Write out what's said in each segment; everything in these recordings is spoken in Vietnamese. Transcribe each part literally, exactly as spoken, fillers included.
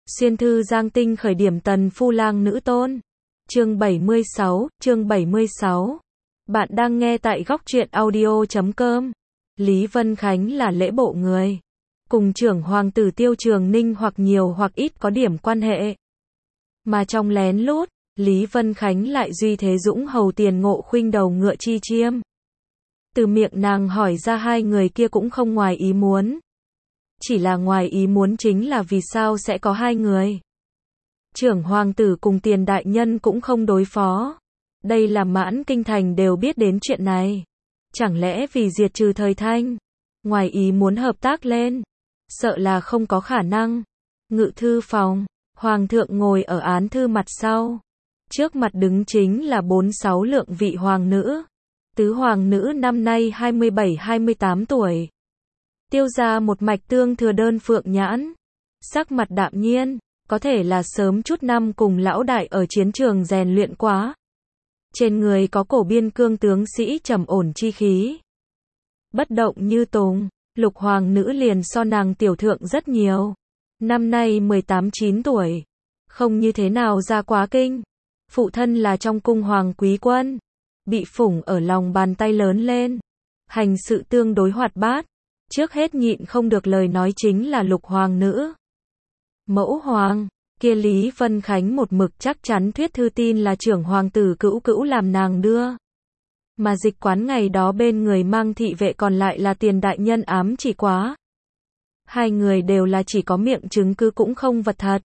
Xuyên thư Giang Tinh khởi điểm tần phu lang nữ tôn. Chương bảy mươi sáu, chương bảy mươi sáu. Bạn đang nghe tại góc truyện audio chấm com. Lý Vân Khánh là lễ bộ người. Cùng trưởng hoàng tử Tiêu Trường Ninh hoặc nhiều hoặc ít có điểm quan hệ. Mà trong lén lút, Lý Vân Khánh lại duy thế dũng hầu Tiền Ngộ Khuynh đầu ngựa chi chiêm. Từ miệng nàng hỏi ra hai người kia cũng không ngoài ý muốn. Chỉ là ngoài ý muốn chính là vì sao sẽ có hai người. Trưởng hoàng tử cùng Tiền đại nhân cũng không đối phó. Đây là mãn kinh thành đều biết đến chuyện này. Chẳng lẽ vì diệt trừ Thời Thanh, ngoài ý muốn hợp tác lên? Sợ là không có khả năng. Ngự thư phòng, hoàng thượng ngồi ở án thư mặt sau. Trước mặt đứng chính là bốn sáu lượng vị hoàng nữ. Tứ hoàng nữ năm nay hai mươi bảy hai mươi tám tuổi. Tiêu ra một mạch tương thừa đơn phượng nhãn. Sắc mặt đạm nhiên, có thể là sớm chút năm cùng lão đại ở chiến trường rèn luyện quá. Trên người có cổ biên cương tướng sĩ trầm ổn chi khí. Bất động như tùng, lục hoàng nữ liền so nàng tiểu thượng rất nhiều. Năm nay mười tám chín tuổi. Không như thế nào ra quá kinh. Phụ thân là trong cung hoàng quý quân. Bị phủng ở lòng bàn tay lớn lên. Hành sự tương đối hoạt bát. Trước hết nhịn không được lời nói chính là lục hoàng nữ. Mẫu hoàng, kia Lý Vân Khánh một mực chắc chắn thuyết thư tin là trưởng hoàng tử cữu cữu làm nàng đưa. Mà dịch quán ngày đó bên người mang thị vệ còn lại là Tiền đại nhân ám chỉ quá. Hai người đều là chỉ có miệng chứng cứ cũng không vật thật.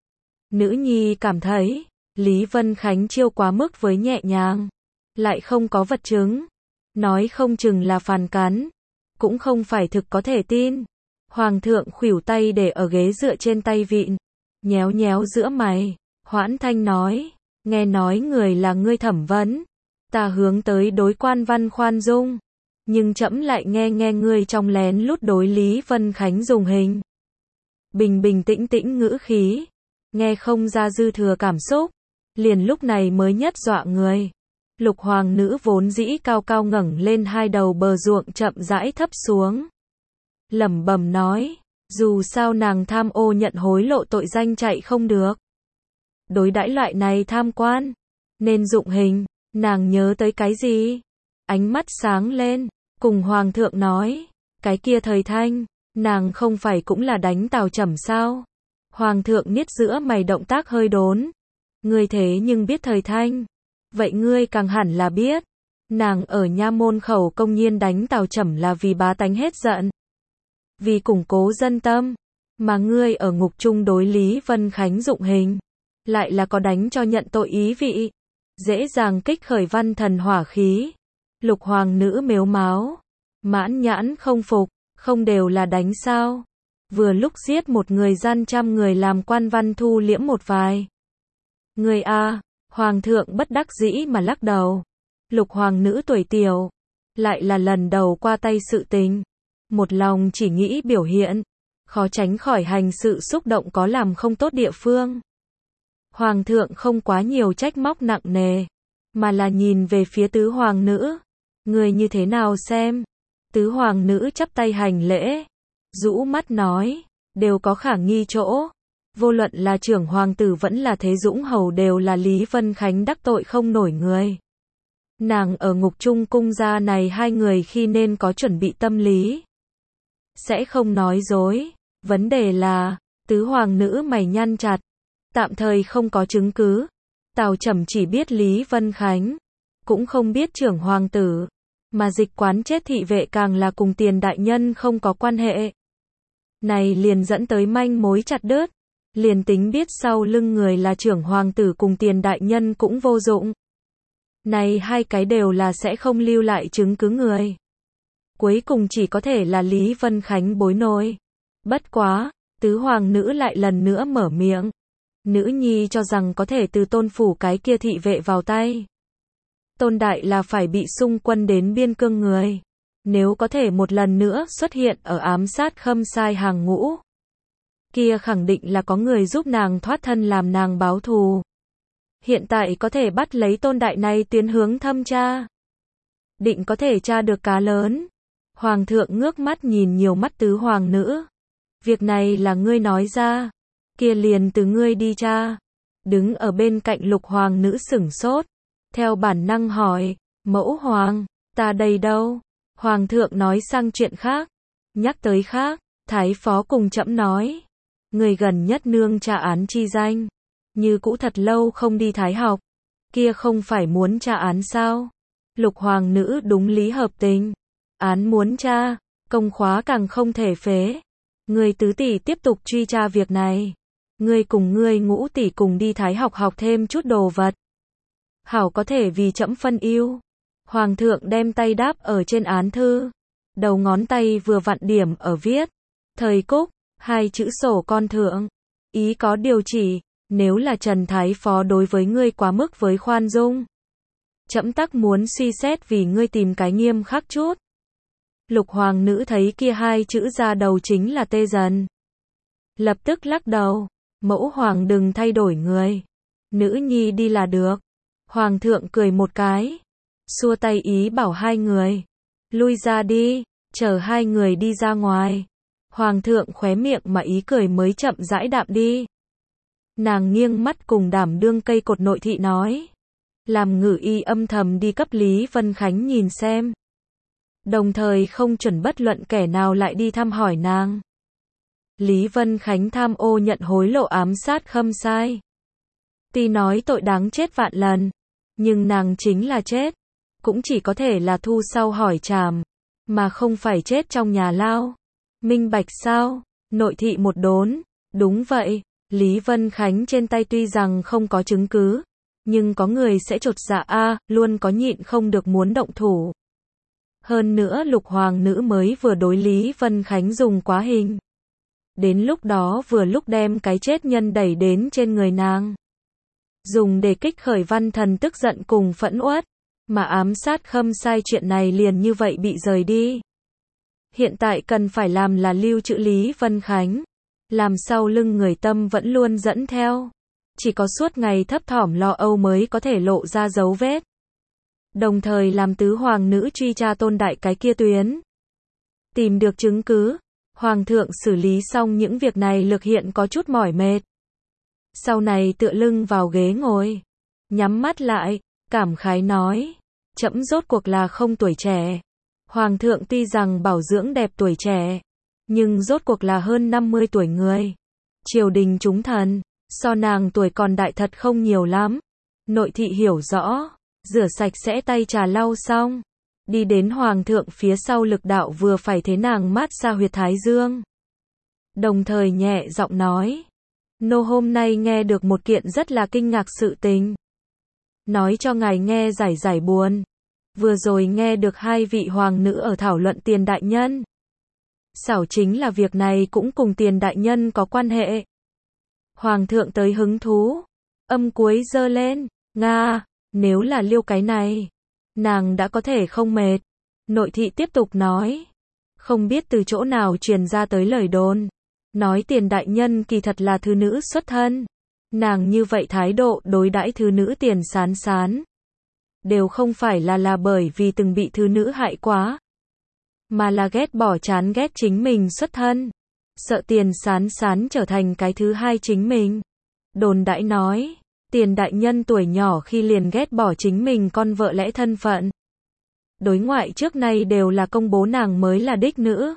Nữ nhi cảm thấy, Lý Vân Khánh chiêu quá mức với nhẹ nhàng. Lại không có vật chứng. Nói không chừng là phàn cán. Cũng không phải thực có thể tin. Hoàng thượng khuỷu tay để ở ghế dựa trên tay vịn. Nhéo nhéo giữa mày. Hoãn thanh nói. Nghe nói người là ngươi thẩm vấn. Ta hướng tới đối quan văn khoan dung. Nhưng trẫm lại nghe nghe ngươi trong lén lút đối Lý Vân Khánh dùng hình. Bình bình tĩnh tĩnh ngữ khí. Nghe không ra dư thừa cảm xúc. Liền lúc này mới nhất dọa người. Lục hoàng nữ vốn dĩ cao cao ngẩng lên hai đầu bờ ruộng chậm rãi thấp xuống. Lẩm bẩm nói, dù sao nàng tham ô nhận hối lộ tội danh chạy không được. Đối đãi loại này tham quan, nên dụng hình, nàng nhớ tới cái gì? Ánh mắt sáng lên, cùng hoàng thượng nói, cái kia Thời Thanh, nàng không phải cũng là đánh Tào Trẩm sao? Hoàng thượng niết giữa mày động tác hơi đốn. Ngươi thế nhưng biết Thời Thanh. Vậy ngươi càng hẳn là biết. Nàng ở nha môn khẩu công nhiên đánh Tào Trẩm là vì bá tánh hết giận. Vì củng cố dân tâm. Mà ngươi ở ngục trung đối Lý Vân Khánh dụng hình. Lại là có đánh cho nhận tội ý vị. Dễ dàng kích khởi văn thần hỏa khí. Lục hoàng nữ mếu máo. Mãn nhãn không phục. Không đều là đánh sao. Vừa lúc giết một người gian trăm người làm quan văn thu liễm một vài. Người a. Hoàng thượng bất đắc dĩ mà lắc đầu. Lục hoàng nữ tuổi tiểu. Lại là lần đầu qua tay sự tình. Một lòng chỉ nghĩ biểu hiện. Khó tránh khỏi hành sự xúc động có làm không tốt địa phương. Hoàng thượng không quá nhiều trách móc nặng nề. Mà là nhìn về phía tứ hoàng nữ. Người như thế nào xem? Tứ hoàng nữ chắp tay hành lễ. Rũ mắt nói. Đều có khả nghi chỗ. Vô luận là trưởng hoàng tử vẫn là thế dũng hầu đều là Lý Vân Khánh đắc tội không nổi người. Nàng ở ngục trung cung gia này hai người khi nên có chuẩn bị tâm lý. Sẽ không nói dối. Vấn đề là, tứ hoàng nữ mày nhăn chặt. Tạm thời không có chứng cứ. Tào Trẩm chỉ biết Lý Vân Khánh. Cũng không biết trưởng hoàng tử. Mà dịch quán chết thị vệ càng là cùng Tiền đại nhân không có quan hệ. Này liền dẫn tới manh mối chặt đứt. Liền tính biết sau lưng người là trưởng hoàng tử cùng Tiền đại nhân cũng vô dụng. Này hai cái đều là sẽ không lưu lại chứng cứ người. Cuối cùng chỉ có thể là Lý Vân Khánh bối nổi. Bất quá, tứ hoàng nữ lại lần nữa mở miệng. Nữ nhi cho rằng có thể từ tôn phủ cái kia thị vệ vào tay. Tôn đại là phải bị xung quân đến biên cương người. Nếu có thể một lần nữa xuất hiện ở ám sát Khâm Sai hàng ngũ. Kia khẳng định là có người giúp nàng thoát thân làm nàng báo thù. Hiện tại có thể bắt lấy Tôn đại này tiến hướng thâm tra. Định có thể tra được cá lớn. Hoàng thượng ngước mắt nhìn nhiều mắt tứ hoàng nữ. Việc này là ngươi nói ra. Kia liền từ ngươi đi cha. Đứng ở bên cạnh lục hoàng nữ sửng sốt. Theo bản năng hỏi, mẫu hoàng, ta đây đâu? Hoàng thượng nói sang chuyện khác. Nhắc tới khác, thái phó cùng trẫm nói. Người gần nhất nương tra án chi danh. Như cũ thật lâu không đi thái học. Kia không phải muốn tra án sao? Lục hoàng nữ đúng lý hợp tình. Án muốn tra, công khóa càng không thể phế. Người tứ tỷ tiếp tục truy tra việc này. Ngươi cùng ngươi ngũ tỷ cùng đi thái học học thêm chút đồ vật. Hảo có thể vì trẫm phân ưu. Hoàng thượng đem tay đáp ở trên án thư. Đầu ngón tay vừa vặn điểm ở viết. Thời Cúc, hai chữ sổ con thượng. Ý có điều chỉ, nếu là Trần Thái Phó đối với ngươi quá mức với khoan dung. Trẫm tắc muốn suy xét vì ngươi tìm cái nghiêm khắc chút. Lục hoàng nữ thấy kia hai chữ ra đầu chính là tê dần. Lập tức lắc đầu. Mẫu hoàng đừng thay đổi người. Nữ nhi đi là được. Hoàng thượng cười một cái. Xua tay ý bảo hai người. Lui ra đi, chờ hai người đi ra ngoài. Hoàng thượng khóe miệng mà ý cười mới chậm rãi đạm đi. Nàng nghiêng mắt cùng đảm đương cây cột nội thị nói. Làm ngự y âm thầm đi cấp Lý Vân Khánh nhìn xem. Đồng thời không chuẩn bất luận kẻ nào lại đi thăm hỏi nàng. Lý Vân Khánh tham ô nhận hối lộ ám sát Khâm Sai. Tuy nói tội đáng chết vạn lần, nhưng nàng chính là chết. Cũng chỉ có thể là thu sau hỏi tràm, mà không phải chết trong nhà lao. Minh bạch sao? Nội thị một đốn. Đúng vậy, Lý Vân Khánh trên tay tuy rằng không có chứng cứ, nhưng có người sẽ chột dạ a, luôn có nhịn không được muốn động thủ. Hơn nữa lục hoàng nữ mới vừa đối Lý Vân Khánh dùng quá hình. Đến lúc đó vừa lúc đem cái chết nhân đẩy đến trên người nàng. Dùng để kích khởi văn thần tức giận cùng phẫn uất. Mà ám sát Khâm Sai chuyện này liền như vậy bị rời đi. Hiện tại cần phải làm là lưu trữ Lý Vân Khánh. Làm sau lưng người tâm vẫn luôn dẫn theo. Chỉ có suốt ngày thấp thỏm lo âu mới có thể lộ ra dấu vết. Đồng thời làm tứ hoàng nữ truy tra Tôn Đại cái kia tuyến. Tìm được chứng cứ. Hoàng thượng xử lý xong những việc này lực hiện có chút mỏi mệt. Sau này tựa lưng vào ghế ngồi. Nhắm mắt lại, cảm khái nói. Trẫm rốt cuộc là không tuổi trẻ. Hoàng thượng tuy rằng bảo dưỡng đẹp tuổi trẻ. Nhưng rốt cuộc là hơn năm mươi tuổi người. Triều đình chúng thần. So nàng tuổi còn đại thật không nhiều lắm. Nội thị hiểu rõ. Rửa sạch sẽ tay trà lau xong. Đi đến hoàng thượng phía sau lực đạo vừa phải thế nàng mát xa huyệt thái dương. Đồng thời nhẹ giọng nói. Nô hôm nay nghe được một kiện rất là kinh ngạc sự tình. Nói cho ngài nghe giải giải buồn. Vừa rồi nghe được hai vị hoàng nữ ở thảo luận Tiền đại nhân. Xảo chính là việc này cũng cùng Tiền đại nhân có quan hệ. Hoàng thượng tới hứng thú. Âm cuối giơ lên. Nga, nếu là liêu cái này. Nàng đã có thể không mệt. Nội thị tiếp tục nói. Không biết từ chỗ nào truyền ra tới lời đồn. Nói Tiền đại nhân kỳ thật là thư nữ xuất thân. Nàng như vậy thái độ đối đãi thư nữ Tiền Sán Sán. Đều không phải là là bởi vì từng bị thư nữ hại quá. Mà là ghét bỏ chán ghét chính mình xuất thân. Sợ Tiền Sán Sán trở thành cái thứ hai chính mình. Đồn đãi nói. Tiền đại nhân tuổi nhỏ khi liền ghét bỏ chính mình con vợ lẽ thân phận. Đối ngoại trước nay đều là công bố nàng mới là đích nữ.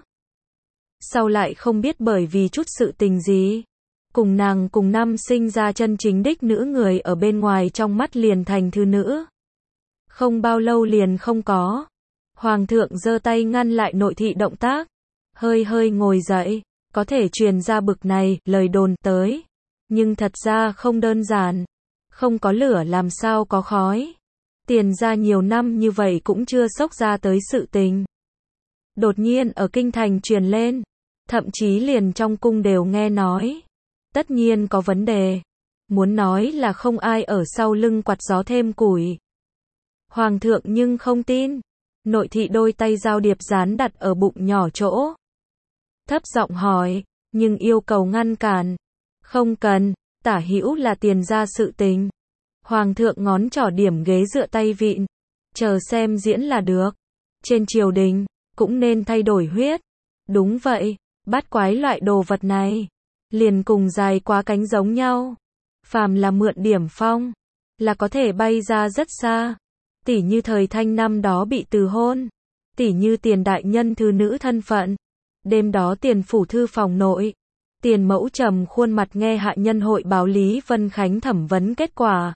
Sau lại không biết bởi vì chút sự tình gì. Cùng nàng cùng năm sinh ra chân chính đích nữ người ở bên ngoài trong mắt liền thành thư nữ. Không bao lâu liền không có. Hoàng thượng giơ tay ngăn lại nội thị động tác. Hơi hơi ngồi dậy. Có thể truyền ra bực này, lời đồn tới. Nhưng thật ra không đơn giản. Không có lửa làm sao có khói. Tiền ra nhiều năm như vậy cũng chưa xốc ra tới sự tình. Đột nhiên ở kinh thành truyền lên. Thậm chí liền trong cung đều nghe nói. Tất nhiên có vấn đề. Muốn nói là không ai ở sau lưng quạt gió thêm củi. Hoàng thượng nhưng không tin. Nội thị đôi tay giao điệp dán đặt ở bụng nhỏ chỗ. Thấp giọng hỏi, nhưng yêu cầu ngăn cản. Không cần, tả hữu là Tiền ra sự tình. Hoàng thượng ngón trỏ điểm ghế dựa tay vịn. Chờ xem diễn là được. Trên triều đình, cũng nên thay đổi huyết. Đúng vậy, bát quái loại đồ vật này. liền cùng dài quá cánh giống nhau. Phàm là mượn điểm phong, là có thể bay ra rất xa. Tỉ như thời Thanh năm đó bị từ hôn, tỉ như Tiền đại nhân thư nữ thân phận. Đêm đó Tiền phủ thư phòng nội, Tiền mẫu trầm khuôn mặt nghe hạ nhân hội báo Lý Vân Khánh thẩm vấn kết quả.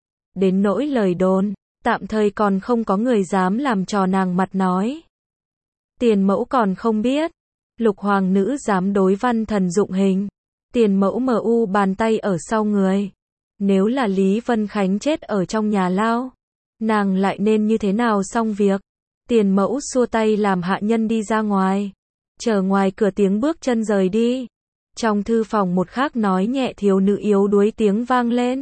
Đến nỗi lời đồn, tạm thời còn không có người dám làm trò nàng mặt nói. Tiền mẫu còn không biết, Lục hoàng nữ dám đối văn thần dụng hình. Tiền mẫu mờ u bàn tay ở sau người. Nếu là Lý Vân Khánh chết ở trong nhà lao, nàng lại nên như thế nào xong việc. Tiền mẫu xua tay làm hạ nhân đi ra ngoài. Chờ ngoài cửa tiếng bước chân rời đi. Trong thư phòng một khác nói nhẹ thiếu nữ yếu đuối tiếng vang lên.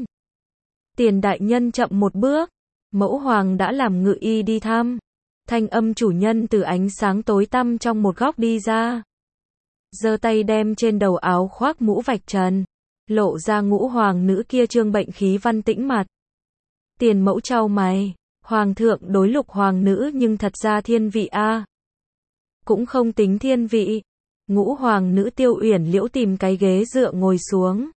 Tiền đại nhân chậm một bước. Mẫu hoàng đã làm ngự y đi thăm. Thanh âm chủ nhân từ ánh sáng tối tăm trong một góc đi ra. Giơ tay đem trên đầu áo khoác mũ vạch trần. Lộ ra ngũ hoàng nữ kia trương bệnh khí văn tĩnh mặt. Tiền mẫu trao mày. Hoàng thượng đối Lục hoàng nữ nhưng thật ra thiên vị a. Cũng không tính thiên vị. Ngũ hoàng nữ Tiêu Uyển Liễu tìm cái ghế dựa ngồi xuống.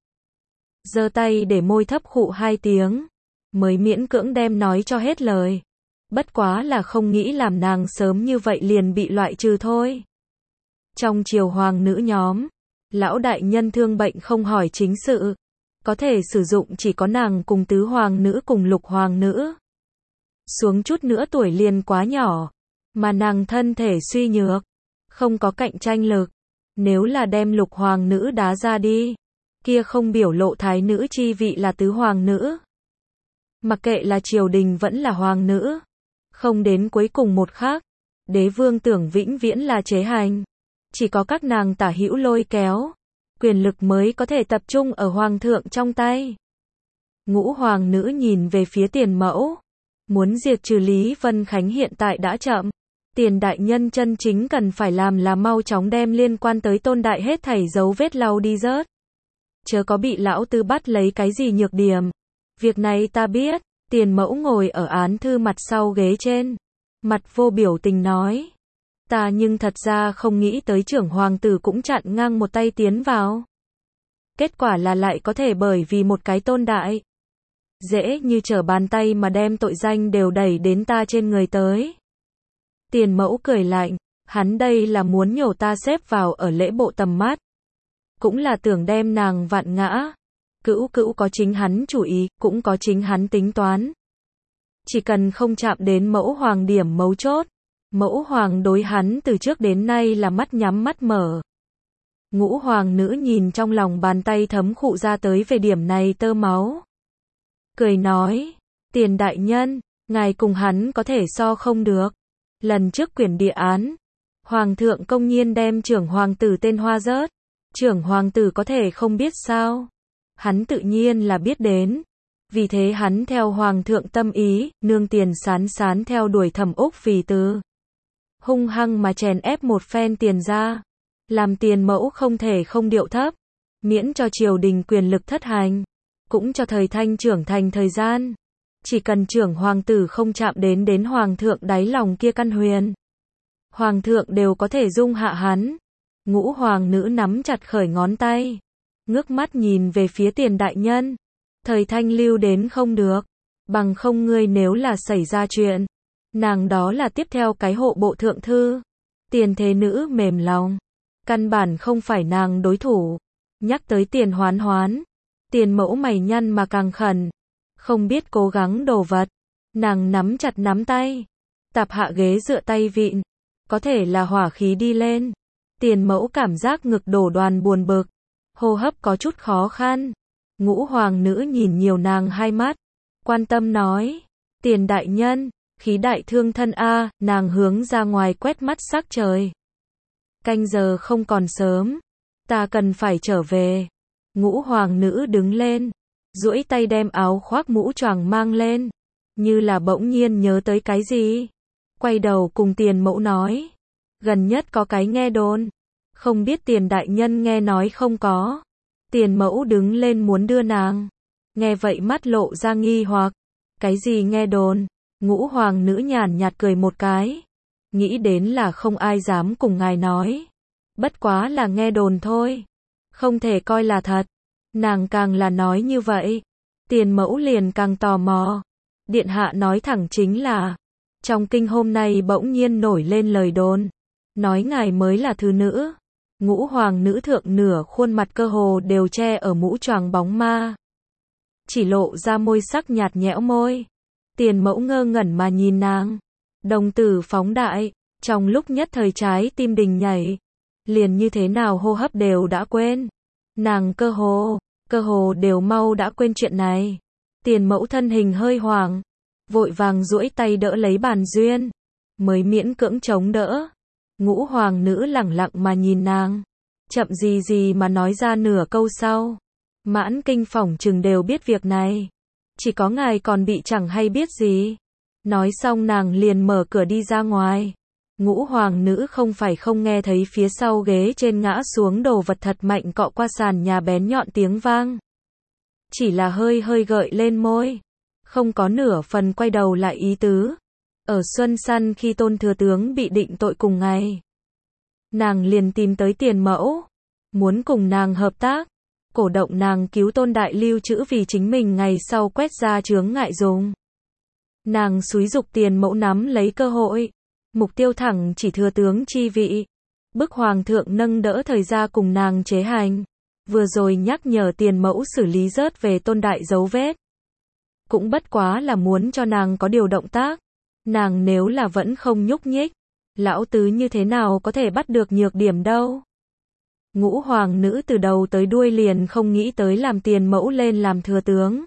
Giơ tay để môi thấp khụ hai tiếng. Mới miễn cưỡng đem nói cho hết lời. Bất quá là không nghĩ làm nàng sớm như vậy liền bị loại trừ thôi. Trong triều hoàng nữ nhóm, lão đại nhân thương bệnh không hỏi chính sự. Có thể sử dụng chỉ có nàng cùng tứ hoàng nữ cùng lục hoàng nữ. Xuống chút nữa tuổi liền quá nhỏ. Mà nàng thân thể suy nhược. Không có cạnh tranh lực. Nếu là đem lục hoàng nữ đá ra đi. Kia không biểu lộ thái nữ chi vị là tứ hoàng nữ. Mặc kệ là triều đình vẫn là hoàng nữ. Không đến cuối cùng một khắc. Đế vương tưởng vĩnh viễn là chế hành. Chỉ có các nàng tả hữu lôi kéo. Quyền lực mới có thể tập trung ở hoàng thượng trong tay. Ngũ hoàng nữ nhìn về phía tiền mẫu. Muốn diệt trừ Lý Vân Khánh hiện tại đã chậm. Tiền đại nhân chân chính cần phải làm là mau chóng đem liên quan tới Tôn đại hết thảy dấu vết lau đi rớt. Chớ có bị lão tư bắt lấy cái gì nhược điểm. Việc này ta biết. Tiền mẫu ngồi ở án thư mặt sau ghế trên. Mặt vô biểu tình nói. Ta nhưng thật ra không nghĩ tới trưởng hoàng tử cũng chặn ngang một tay tiến vào. Kết quả là lại có thể bởi vì một cái Tôn đại. Dễ như trở bàn tay mà đem tội danh đều đẩy đến ta trên người tới. Tiền mẫu cười lạnh. Hắn đây là muốn nhổ ta xếp vào ở lễ bộ tầm mắt. Cũng là tưởng đem nàng vặn ngã. Cữu cữu có chính hắn chủ ý, cũng có chính hắn tính toán. Chỉ cần không chạm đến mẫu hoàng điểm mấu chốt. Mẫu hoàng đối hắn từ trước đến nay là mắt nhắm mắt mở. Ngũ hoàng nữ nhìn trong lòng bàn tay thấm khụ ra tới về điểm này tơ máu. Cười nói, tiền đại nhân, ngài cùng hắn có thể so không được. Lần trước quyển địa án, hoàng thượng công nhiên đem trưởng hoàng tử tên hoa rớt. Trưởng hoàng tử có thể không biết sao. Hắn tự nhiên là biết đến. Vì thế hắn theo hoàng thượng tâm ý, nương tiền sán sán theo đuổi Thẩm Úc Vì từ. Hung hăng mà chèn ép một phen tiền ra. Làm tiền mẫu không thể không điệu thấp. Miễn cho triều đình quyền lực thất hành. Cũng cho thời Thanh trưởng thành thời gian. Chỉ cần trưởng hoàng tử không chạm đến đến hoàng thượng đáy lòng kia căn huyền. Hoàng thượng đều có thể dung hạ hắn. Ngũ hoàng nữ nắm chặt khởi ngón tay. Ngước mắt nhìn về phía tiền đại nhân. Thời Thanh lưu đến không được. Bằng không ngươi nếu là xảy ra chuyện. Nàng đó là tiếp theo cái hộ bộ thượng thư. Tiền thế nữ mềm lòng. Căn bản không phải nàng đối thủ. Nhắc tới tiền hoán hoán. Tiền mẫu mày nhăn mà càng khẩn. Không biết cố gắng đồ vật. Nàng nắm chặt nắm tay. Tạp hạ ghế dựa tay vịn. Có thể là hỏa khí đi lên. Tiền mẫu cảm giác ngực đổ đoàn buồn bực. Hô hấp có chút khó khăn. Ngũ hoàng nữ nhìn nhiều nàng hai mắt. Quan tâm nói. Tiền đại nhân, khí đại thương thân a. Nàng hướng ra ngoài quét mắt sắc trời. Canh giờ không còn sớm. Ta cần phải trở về. Ngũ hoàng nữ đứng lên. Duỗi tay đem áo khoác mũ choàng mang lên. Như là bỗng nhiên nhớ tới cái gì. Quay đầu cùng tiền mẫu nói. Gần nhất có cái nghe đồn. Không biết tiền đại nhân nghe nói không có. Tiền mẫu đứng lên muốn đưa nàng. Nghe vậy mắt lộ ra nghi hoặc. Cái gì nghe đồn? Ngũ hoàng nữ nhàn nhạt cười một cái. Nghĩ đến là không ai dám cùng ngài nói. Bất quá là nghe đồn thôi. không thể coi là thật. Nàng càng là nói như vậy, Tiền Mẫu liền càng tò mò. Điện hạ nói thẳng chính là, trong kinh hôm nay bỗng nhiên nổi lên lời đồn, nói ngài mới là thứ nữ. Ngũ hoàng nữ thượng nửa khuôn mặt cơ hồ đều che ở mũ choàng bóng ma, chỉ lộ ra môi sắc nhạt nhẽo môi. Tiền Mẫu ngơ ngẩn mà nhìn nàng, đồng tử phóng đại, trong lúc nhất thời trái tim đình nhảy, liền như thế nào hô hấp đều đã quên. Nàng cơ hồ, cơ hồ đều mau đã quên chuyện này. Tiền Mẫu thân hình hơi hoảng, vội vàng duỗi tay đỡ lấy bàn duyên, mới miễn cưỡng chống đỡ. Ngũ hoàng nữ lẳng lặng mà nhìn nàng, chậm gì gì mà nói ra nửa câu sau. Mãn kinh phỏng chừng đều biết việc này, chỉ có ngài còn bị chẳng hay biết gì. Nói xong nàng liền mở cửa đi ra ngoài. Ngũ hoàng nữ không phải không nghe thấy phía sau ghế trên ngã xuống đồ vật thật mạnh cọ qua sàn nhà bén nhọn tiếng vang. Chỉ là hơi hơi gợi lên môi, không có nửa phần quay đầu lại ý tứ. Ở Xuân Săn khi Tôn thừa tướng bị định tội cùng ngày, nàng liền tìm tới Tiền Mẫu, muốn cùng nàng hợp tác, cổ động nàng cứu Tôn đại lưu trữ vì chính mình ngày sau quét ra chướng ngại dùng. Nàng xúi giục Tiền Mẫu nắm lấy cơ hội, mục tiêu thẳng chỉ thừa tướng chi vị, bức hoàng thượng nâng đỡ thời gia cùng nàng chế hành. Vừa rồi nhắc nhở Tiền Mẫu xử lý rớt về Tôn đại dấu vết, cũng bất quá là muốn cho nàng có điều động tác. Nàng nếu là vẫn không nhúc nhích, lão tứ như thế nào có thể bắt được nhược điểm đâu. Ngũ hoàng nữ từ đầu tới đuôi liền không nghĩ tới làm Tiền Mẫu lên làm thừa tướng.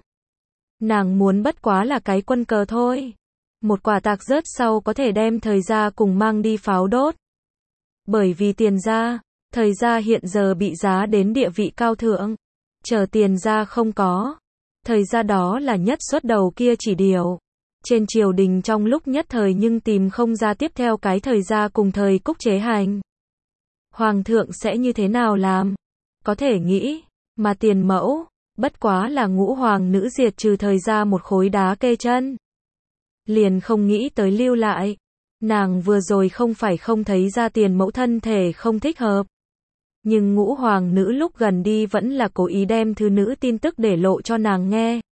Nàng muốn bất quá là cái quân cờ thôi. Một quả tạc rớt sau có thể đem thời gia cùng mang đi pháo đốt. Bởi vì Tiền gia, thời gia hiện giờ bị giá đến địa vị cao thượng. Chờ Tiền gia không có, thời gia đó là nhất xuất đầu kia chỉ điều. Trên triều đình trong lúc nhất thời nhưng tìm không ra tiếp theo cái thời gia cùng thời Cúc chế hành. Hoàng thượng sẽ như thế nào làm? Có thể nghĩ, mà Tiền Mẫu, bất quá là ngũ hoàng nữ diệt trừ thời gia một khối đá kê chân. Liền không nghĩ tới lưu lại. Nàng vừa rồi không phải không thấy ra Tiền Mẫu thân thể không thích hợp. Nhưng ngũ hoàng nữ lúc gần đi vẫn là cố ý đem thứ nữ tin tức để lộ cho nàng nghe.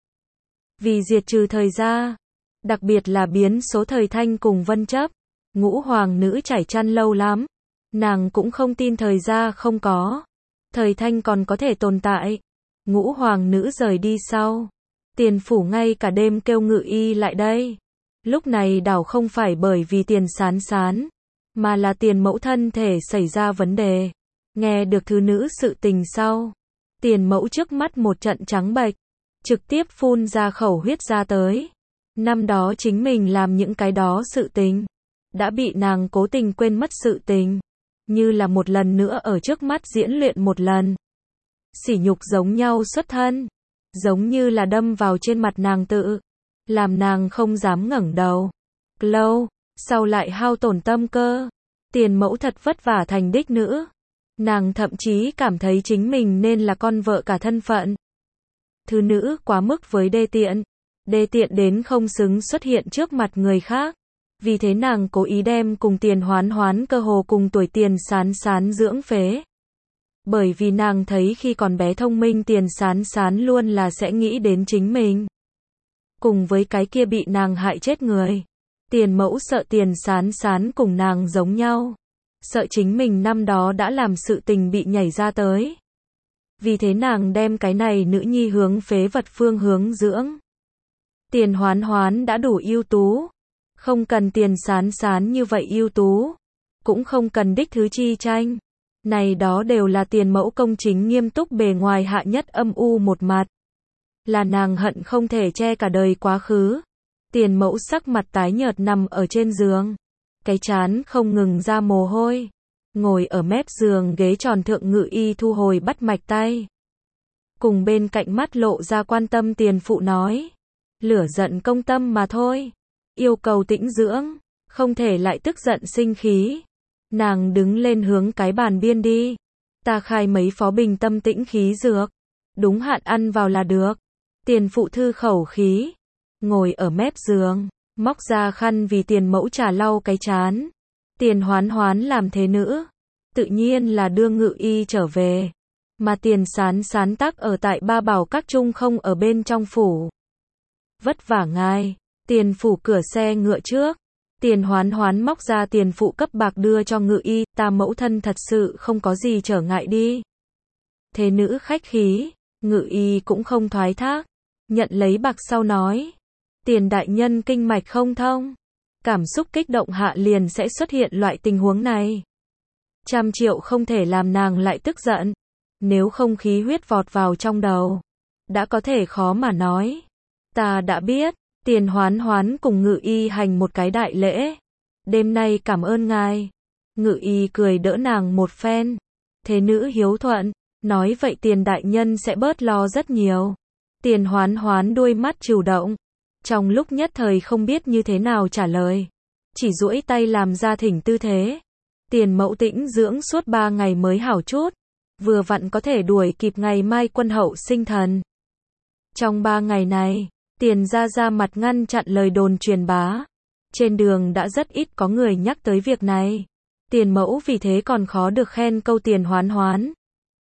Vì diệt trừ thời gia, đặc biệt là biến số thời Thanh cùng Vân Chấp, ngũ hoàng nữ trải chăn lâu lắm. Nàng cũng không tin thời gia không có, thời Thanh còn có thể tồn tại. Ngũ hoàng nữ rời đi sau, Tiền phủ ngay cả đêm kêu ngự y lại đây. Lúc này đảo không phải bởi vì Tiền Sán Sán, mà là Tiền Mẫu thân thể xảy ra vấn đề. Nghe được thứ nữ sự tình sau, Tiền Mẫu trước mắt một trận trắng bệch, trực tiếp phun ra khẩu huyết ra tới. Năm đó chính mình làm những cái đó sự tình, đã bị nàng cố tình quên mất sự tình, như là một lần nữa ở trước mắt diễn luyện một lần. Sỉ nhục giống nhau xuất thân, giống như là đâm vào trên mặt nàng tự, làm nàng không dám ngẩng đầu. Lâu, sau lại hao tổn tâm cơ. Tiền Mẫu thật vất vả thành đích nữ. Nàng thậm chí cảm thấy chính mình nên là con vợ cả thân phận. Thứ nữ quá mức với đê tiện. Đê tiện đến không xứng xuất hiện trước mặt người khác. Vì thế nàng cố ý đem cùng Tiền Hoán Hoán cơ hồ cùng tuổi Tiền Sán Sán dưỡng phế. Bởi vì nàng thấy khi còn bé thông minh Tiền Sán Sán luôn là sẽ nghĩ đến chính mình. Cùng với cái kia bị nàng hại chết người. Tiền Mẫu sợ Tiền Sán Sán cùng nàng giống nhau. Sợ chính mình năm đó đã làm sự tình bị nhảy ra tới. Vì thế nàng đem cái này nữ nhi hướng phế vật phương hướng dưỡng. Tiền Hoán Hoán đã đủ ưu tú. Không cần Tiền Sán Sán như vậy ưu tú. Cũng không cần đích thứ chi tranh. Này đó đều là Tiền Mẫu công chính nghiêm túc bề ngoài hạ nhất âm u một mặt. Là nàng hận không thể che cả đời quá khứ. Tiền Mẫu sắc mặt tái nhợt nằm ở trên giường. Cái trán không ngừng ra mồ hôi. Ngồi ở mép giường ghế tròn thượng ngự y thu hồi bắt mạch tay. Cùng bên cạnh mắt lộ ra quan tâm Tiền phụ nói. Lửa giận công tâm mà thôi. Yêu cầu tĩnh dưỡng. Không thể lại tức giận sinh khí. Nàng đứng lên hướng cái bàn biên đi. Ta khai mấy phó bình tâm tĩnh khí dược. Đúng hạn ăn vào là được. Tiền phụ thư khẩu khí. Ngồi ở mép giường. Móc ra khăn vì Tiền Mẫu trà lau cái trán. Tiền Hoán Hoán làm thế nữ. Tự nhiên là đưa ngự y trở về. Mà Tiền Sán Sán tác ở tại Ba Bảo Các Trung không ở bên trong phủ. Vất vả ngài. Tiền phủ cửa xe ngựa trước. Tiền Hoán Hoán móc ra tiền phụ cấp bạc đưa cho Ngự Y, ta mẫu thân thật sự không có gì trở ngại đi. Thế nữ khách khí, Ngự Y cũng không thoái thác, nhận lấy bạc sau nói. Tiền đại nhân kinh mạch không thông. Cảm xúc kích động hạ liền sẽ xuất hiện loại tình huống này. Trăm triệu không thể làm nàng lại tức giận. Nếu không khí huyết vọt vào trong đầu. Đã có thể khó mà nói. Ta đã biết. Tiền Hoán Hoán cùng Ngự Y hành một cái đại lễ. Đêm nay cảm ơn ngài. Ngự Y cười đỡ nàng một phen. Thế nữ hiếu thuận. Nói vậy Tiền đại nhân sẽ bớt lo rất nhiều. Tiền Hoán Hoán đuôi mắt trừu động. Trong lúc nhất thời không biết như thế nào trả lời. Chỉ duỗi tay làm ra thỉnh tư thế. Tiền mẫu tĩnh dưỡng suốt ba ngày mới hảo chút. Vừa vặn có thể đuổi kịp ngày mai quân hậu sinh thần. Trong ba ngày này, Tiền gia ra mặt ngăn chặn lời đồn truyền bá. Trên đường đã rất ít có người nhắc tới việc này. Tiền mẫu vì thế còn khó được khen câu Tiền Hoán Hoán.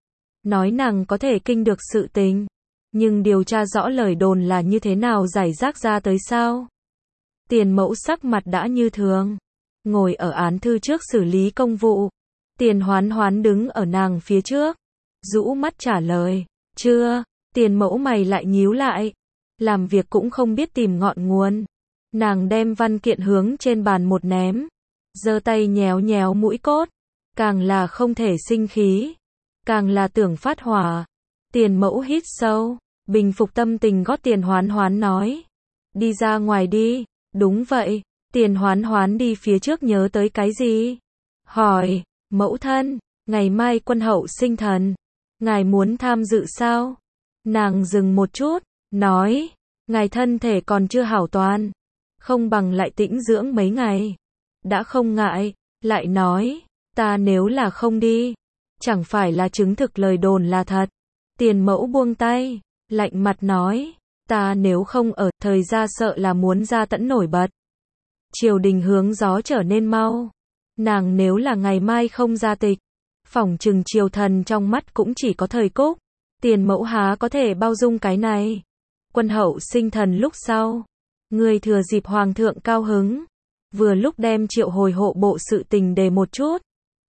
Nói nàng có thể kinh được sự tình. Nhưng điều tra rõ lời đồn là như thế nào giải rác ra tới sao. Tiền mẫu sắc mặt đã như thường. Ngồi ở án thư trước xử lý công vụ. Tiền Hoán Hoán đứng ở nàng phía trước. Rũ mắt trả lời. Chưa. Tiền mẫu mày lại nhíu lại. Làm việc cũng không biết tìm ngọn nguồn. Nàng đem văn kiện hướng trên bàn một ném. Giơ tay nhéo nhéo mũi cốt. Càng là không thể sinh khí. Càng là tưởng phát hỏa. Tiền mẫu hít sâu. Bình phục tâm tình gót Tiền Hoán Hoán nói. Đi ra ngoài đi. Đúng vậy. Tiền Hoán Hoán đi phía trước nhớ tới cái gì? Hỏi. Mẫu thân. Ngày mai quân hậu sinh thần. Ngài muốn tham dự sao? Nàng dừng một chút. Nói. Ngài thân thể còn chưa hảo toàn. Không bằng lại tĩnh dưỡng mấy ngày. Đã không ngại. Lại nói. Ta nếu là không đi. Chẳng phải là chứng thực lời đồn là thật. Tiền mẫu buông tay. Lạnh mặt nói. Ta nếu không ở, thời gia sợ là muốn ra tẫn nổi bật. Triều đình hướng gió trở nên mau. Nàng nếu là ngày mai không ra tịch. Phỏng chừng triều thần trong mắt cũng chỉ có thời cúc. Tiền mẫu há có thể bao dung cái này. Quân hậu sinh thần lúc sau. Người thừa dịp hoàng thượng cao hứng. Vừa lúc đem triệu hồi hộ bộ sự tình đề một chút.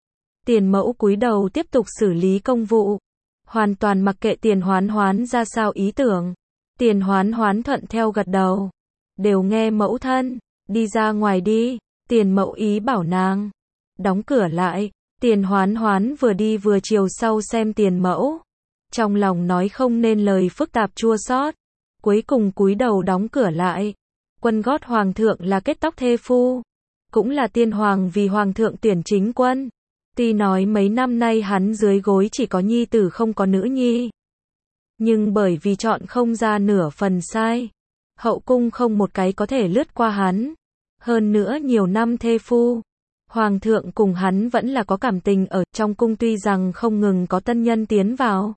Tiền mẫu cúi đầu tiếp tục xử lý công vụ. Hoàn toàn mặc kệ Tiền Hoán Hoán ra sao ý tưởng. Tiền Hoán Hoán thuận theo gật đầu. Đều nghe mẫu thân. Đi ra ngoài đi. Tiền mẫu ý bảo nàng. Đóng cửa lại. Tiền Hoán Hoán vừa đi vừa chiều sau xem tiền mẫu. Trong lòng nói không nên lời phức tạp chua xót. Cuối cùng cúi đầu đóng cửa lại. Quân gót hoàng thượng là kết tóc thê phu. Cũng là tiên hoàng vì hoàng thượng tuyển chính quân. Tuy nói mấy năm nay hắn dưới gối chỉ có nhi tử không có nữ nhi. Nhưng bởi vì chọn không ra nửa phần sai. Hậu cung không một cái có thể lướt qua hắn. Hơn nữa nhiều năm thê phu. Hoàng thượng cùng hắn vẫn là có cảm tình ở trong cung tuy rằng không ngừng có tân nhân tiến vào.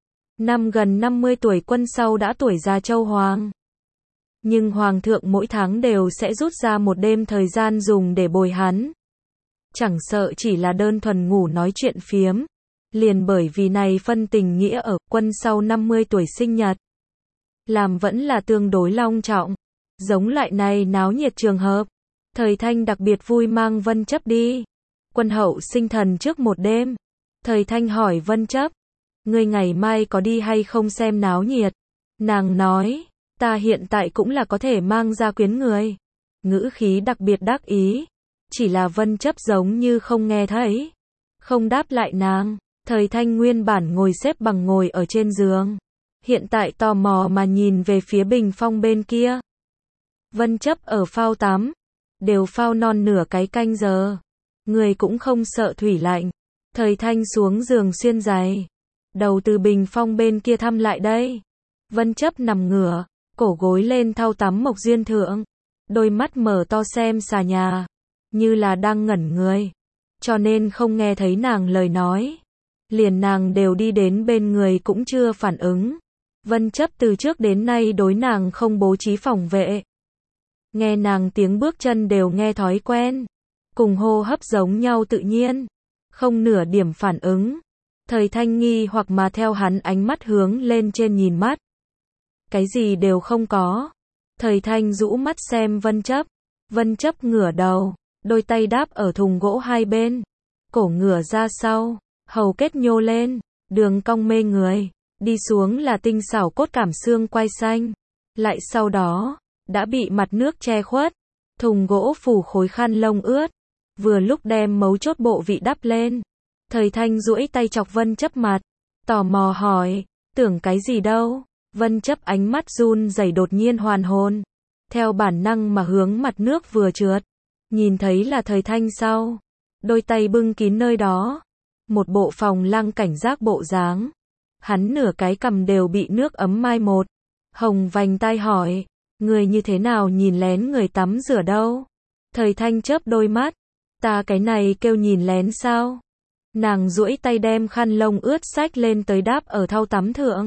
Năm gần năm mươi tuổi quân sau đã tuổi già châu hoàng. Nhưng hoàng thượng mỗi tháng đều sẽ rút ra một đêm thời gian dùng để bồi hắn. Chẳng sợ chỉ là đơn thuần ngủ nói chuyện phiếm. Liền bởi vì này phân tình nghĩa ở quân sau năm mươi tuổi sinh nhật. Làm vẫn là tương đối long trọng. Giống loại này náo nhiệt trường hợp. Thời Thanh đặc biệt vui mang Vân Chấp đi. Quân hậu sinh thần trước một đêm. Thời Thanh hỏi Vân Chấp. Ngươi ngày mai có đi hay không xem náo nhiệt? Nàng nói. Ta hiện tại cũng là có thể mang ra quyến người. Ngữ khí đặc biệt đắc ý. Chỉ là Vân Chấp giống như không nghe thấy. Không đáp lại nàng. Thời Thanh nguyên bản ngồi xếp bằng ngồi ở trên giường. Hiện tại tò mò mà nhìn về phía bình phong bên kia. Vân Chấp ở phao tắm. Đều phao non nửa cái canh giờ. Người cũng không sợ thủy lạnh. Thời Thanh xuống giường xuyên giày. Đầu từ bình phong bên kia thăm lại đây. Vân Chấp nằm ngửa. Cổ gối lên thau tắm mộc duyên thượng. Đôi mắt mở to xem xà nhà. Như là đang ngẩn người. Cho nên không nghe thấy nàng lời nói. Liền nàng đều đi đến bên người cũng chưa phản ứng. Vân Chấp từ trước đến nay đối nàng không bố trí phòng vệ. Nghe nàng tiếng bước chân đều nghe thói quen. Cùng hô hấp giống nhau tự nhiên. Không nửa điểm phản ứng. Thời Thanh nghi hoặc mà theo hắn ánh mắt hướng lên trên nhìn mắt. Cái gì đều không có. Thời Thanh rũ mắt xem Vân Chấp. Vân Chấp ngửa đầu, đôi tay đáp ở thùng gỗ hai bên, cổ ngửa ra sau, hầu kết nhô lên, đường cong mê người, đi xuống là tinh xảo cốt cảm xương quai xanh, lại sau đó đã bị mặt nước che khuất. Thùng gỗ phủ khối khăn lông ướt, vừa lúc đem mấu chốt bộ vị đắp lên. Thời Thanh duỗi tay chọc Vân Chấp mặt, tò mò hỏi, tưởng cái gì đâu? Vân Chấp ánh mắt run rẩy đột nhiên hoàn hồn, theo bản năng mà hướng mặt nước vừa trượt, nhìn thấy là Thời Thanh sau, đôi tay bưng kín nơi đó, một bộ phòng lăng cảnh giác bộ dáng. Hắn nửa cái cằm đều bị nước ấm mai một, hồng vành tai hỏi, người như thế nào nhìn lén người tắm rửa đâu? Thời Thanh chớp đôi mắt, ta cái này kêu nhìn lén sao? Nàng duỗi tay đem khăn lông ướt xách lên tới đáp ở thau tắm thượng.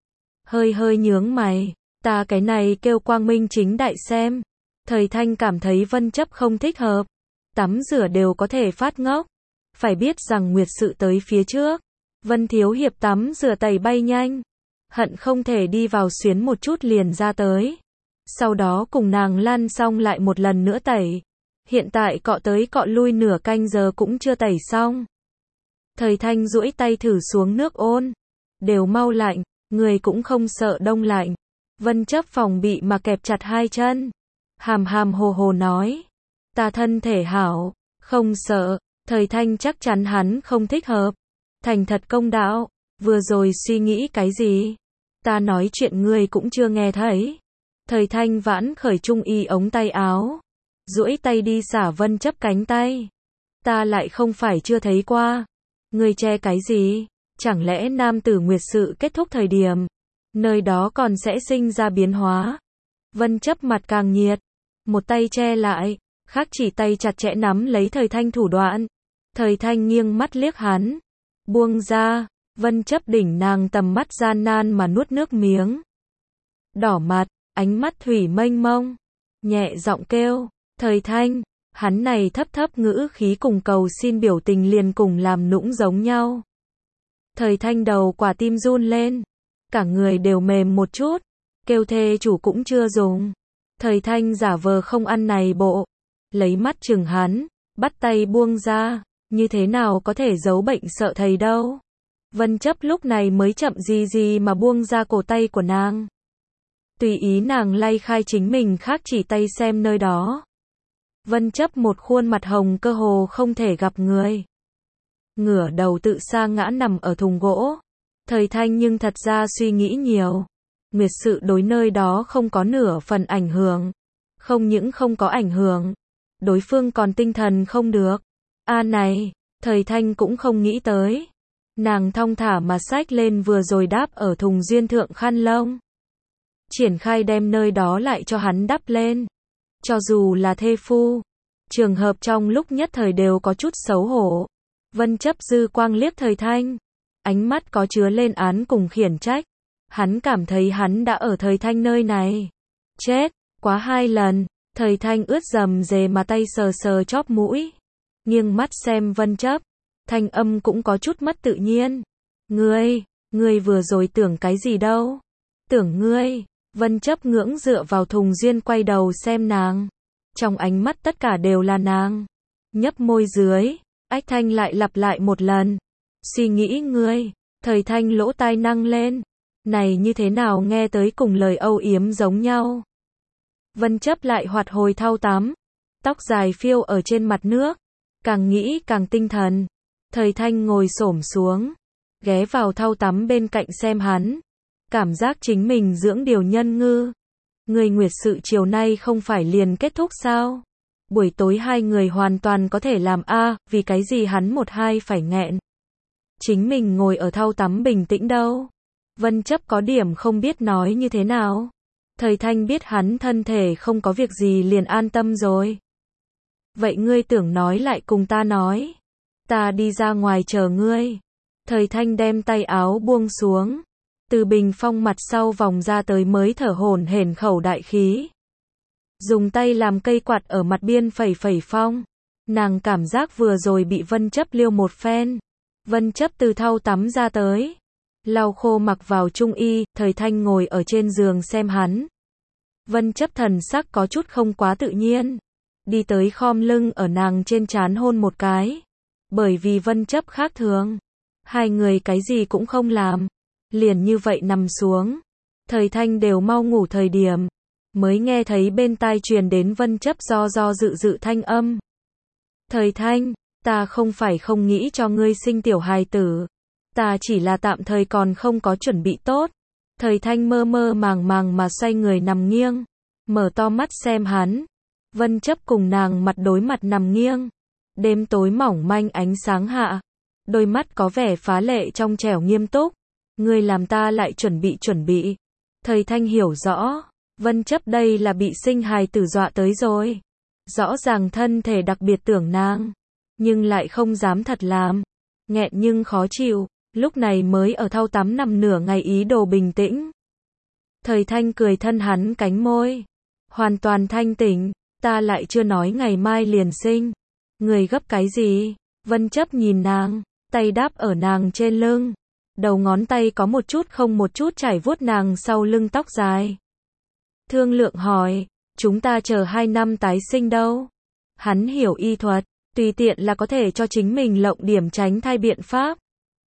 Hơi hơi nhướng mày, ta cái này kêu quang minh chính đại xem. Thời Thanh cảm thấy Vân Chấp không thích hợp. Tắm rửa đều có thể phát ngốc. Phải biết rằng nguyệt sự tới phía trước. Vân Thiếu Hiệp tắm rửa tẩy bay nhanh. Hận không thể đi vào xuyến một chút liền ra tới. Sau đó cùng nàng lăn xong lại một lần nữa tẩy. Hiện tại cọ tới cọ lui nửa canh giờ cũng chưa tẩy xong. Thời Thanh duỗi tay thử xuống nước ôn. Đều mau lạnh, người cũng không sợ đông lạnh. Vân Chấp phòng bị mà kẹp chặt hai chân. Hàm hàm hồ hồ nói. Ta thân thể hảo, không sợ. Thời Thanh chắc chắn hắn không thích hợp. Thành thật công đạo, vừa rồi suy nghĩ cái gì? Ta nói chuyện ngươi cũng chưa nghe thấy. Thời Thanh vãn khởi trung y ống tay áo. Duỗi tay đi xả Vân Chấp cánh tay. Ta lại không phải chưa thấy qua. Ngươi che cái gì? Chẳng lẽ nam tử nguyệt sự kết thúc thời điểm, nơi đó còn sẽ sinh ra biến hóa? Vân Chấp mặt càng nhiệt, một tay che lại, khác chỉ tay chặt chẽ nắm lấy Thời Thanh thủ đoạn. Thời Thanh nghiêng mắt liếc hắn, buông ra. Vân Chấp đỉnh nàng tầm mắt gian nan mà nuốt nước miếng. Đỏ mặt, ánh mắt thủy mênh mông, nhẹ giọng kêu, Thời Thanh. Hắn này thấp thấp ngữ khí cùng cầu xin biểu tình liền cùng làm nũng giống nhau. Thời Thanh đầu quả tim run lên, cả người đều mềm một chút, kêu thê chủ cũng chưa dùng. Thời Thanh giả vờ không ăn này bộ, lấy mắt chừng hắn, bắt tay buông ra, như thế nào có thể giấu bệnh sợ thầy đâu. Vân Chấp lúc này mới chậm gì gì mà buông ra cổ tay của nàng. Tùy ý nàng lay khai chính mình khác chỉ tay xem nơi đó. Vân Chấp một khuôn mặt hồng cơ hồ không thể gặp người. Ngửa đầu tự sa ngã nằm ở thùng gỗ. Thời Thanh nhưng thật ra suy nghĩ nhiều. Nguyệt sự đối nơi đó không có nửa phần ảnh hưởng. Không những không có ảnh hưởng, đối phương còn tinh thần không được. A này, Thời Thanh cũng không nghĩ tới. Nàng thong thả mà xách lên vừa rồi đáp ở thùng duyên thượng khăn lông. Triển khai đem nơi đó lại cho hắn đắp lên. Cho dù là thê phu, trường hợp trong lúc nhất thời đều có chút xấu hổ. Vân Chấp dư quang liếc Thời Thanh, ánh mắt có chứa lên án cùng khiển trách. Hắn cảm thấy hắn đã ở Thời Thanh nơi này chết quá hai lần. Thời Thanh ướt dầm dề mà tay sờ sờ chóp mũi, nghiêng mắt xem Vân Chấp, thanh âm cũng có chút mất tự nhiên. Ngươi, ngươi vừa rồi tưởng cái gì đâu? Tưởng ngươi. Vân Chấp ngưỡng dựa vào thùng duyên quay đầu xem nàng. Trong ánh mắt tất cả đều là nàng. Nhấp môi dưới, ách thanh lại lặp lại một lần. Suy nghĩ ngươi. Thời Thanh lỗ tai năng lên. Này như thế nào nghe tới cùng lời âu yếm giống nhau. Vân Chấp lại hoạt hồi thau tắm. Tóc dài phiêu ở trên mặt nước. Càng nghĩ càng tinh thần. Thời Thanh ngồi xổm xuống, ghé vào thau tắm bên cạnh xem hắn. Cảm giác chính mình dưỡng điều nhân ngư. Người nguyệt sự chiều nay không phải liền kết thúc sao? Buổi tối hai người hoàn toàn có thể làm a, vì cái gì hắn một hai phải nghẹn. Chính mình ngồi ở thau tắm bình tĩnh đâu. Vân Chấp có điểm không biết nói như thế nào. Thời Thanh biết hắn thân thể không có việc gì liền an tâm rồi. Vậy ngươi tưởng nói lại cùng ta nói. Ta đi ra ngoài chờ ngươi. Thời Thanh đem tay áo buông xuống. Từ bình phong mặt sau vòng ra tới mới thở hổn hển khẩu đại khí. Dùng tay làm cây quạt ở mặt biên phẩy phẩy phong. Nàng cảm giác vừa rồi bị Vân Chấp liêu một phen. Vân Chấp từ thau tắm ra tới. Lau khô mặc vào trung y, Thời Thanh ngồi ở trên giường xem hắn. Vân Chấp thần sắc có chút không quá tự nhiên. Đi tới khom lưng ở nàng trên trán hôn một cái. Bởi vì Vân Chấp khác thường. Hai người cái gì cũng không làm. Liền như vậy nằm xuống. Thời Thanh đều mau ngủ thời điểm. Mới nghe thấy bên tai truyền đến Vân Chấp do do dự dự thanh âm. Thời Thanh, ta không phải không nghĩ cho ngươi sinh tiểu hài tử. Ta chỉ là tạm thời còn không có chuẩn bị tốt. Thời Thanh mơ mơ màng màng mà xoay người nằm nghiêng. Mở to mắt xem hắn. Vân Chấp cùng nàng mặt đối mặt nằm nghiêng. Đêm tối mỏng manh ánh sáng hạ. Đôi mắt có vẻ phá lệ trong trẻo nghiêm túc. Ngươi làm ta lại chuẩn bị chuẩn bị. Thời Thanh hiểu rõ. Vân Chấp đây là bị sinh hài tử dọa tới rồi. Rõ ràng thân thể đặc biệt tưởng nàng. Nhưng lại không dám thật làm. Nghẹn nhưng khó chịu. Lúc này mới ở thau tắm nằm nửa ngày ý đồ bình tĩnh. Thời Thanh cười thân hắn cánh môi. Hoàn toàn thanh tỉnh. Ta lại chưa nói ngày mai liền sinh. Người gấp cái gì? Vân Chấp nhìn nàng. Tay đáp ở nàng trên lưng. Đầu ngón tay có một chút không một chút chảy vuốt nàng sau lưng tóc dài. Thương lượng hỏi. Chúng ta chờ hai năm tái sinh đâu? Hắn hiểu y thuật. Tùy tiện là có thể cho chính mình lộng điểm tránh thai biện pháp.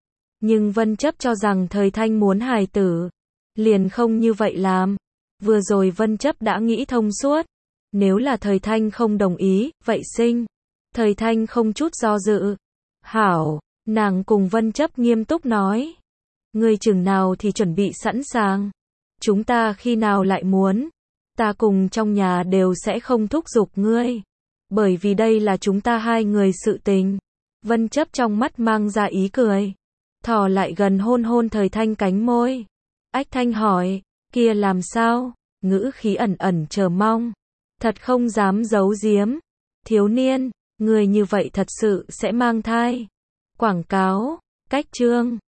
Nhưng Vân Chấp cho rằng Thời Thanh muốn hài tử. Liền không như vậy làm. Vừa rồi Vân Chấp đã nghĩ thông suốt. Nếu là Thời Thanh không đồng ý, vậy sinh. Thời Thanh không chút do dự. Hảo, nàng cùng Vân Chấp nghiêm túc nói. Ngươi chừng nào thì chuẩn bị sẵn sàng. Chúng ta khi nào lại muốn. Ta cùng trong nhà đều sẽ không thúc giục ngươi. Bởi vì đây là chúng ta hai người sự tình. Vân Chấp trong mắt mang ra ý cười. Thò lại gần hôn hôn Thời Thanh cánh môi. Ách Thanh hỏi, kia làm sao? Ngữ khí ẩn ẩn chờ mong. Thật không dám giấu giếm. Thiếu niên, người như vậy thật sự sẽ mang thai. Quảng cáo, cách chương.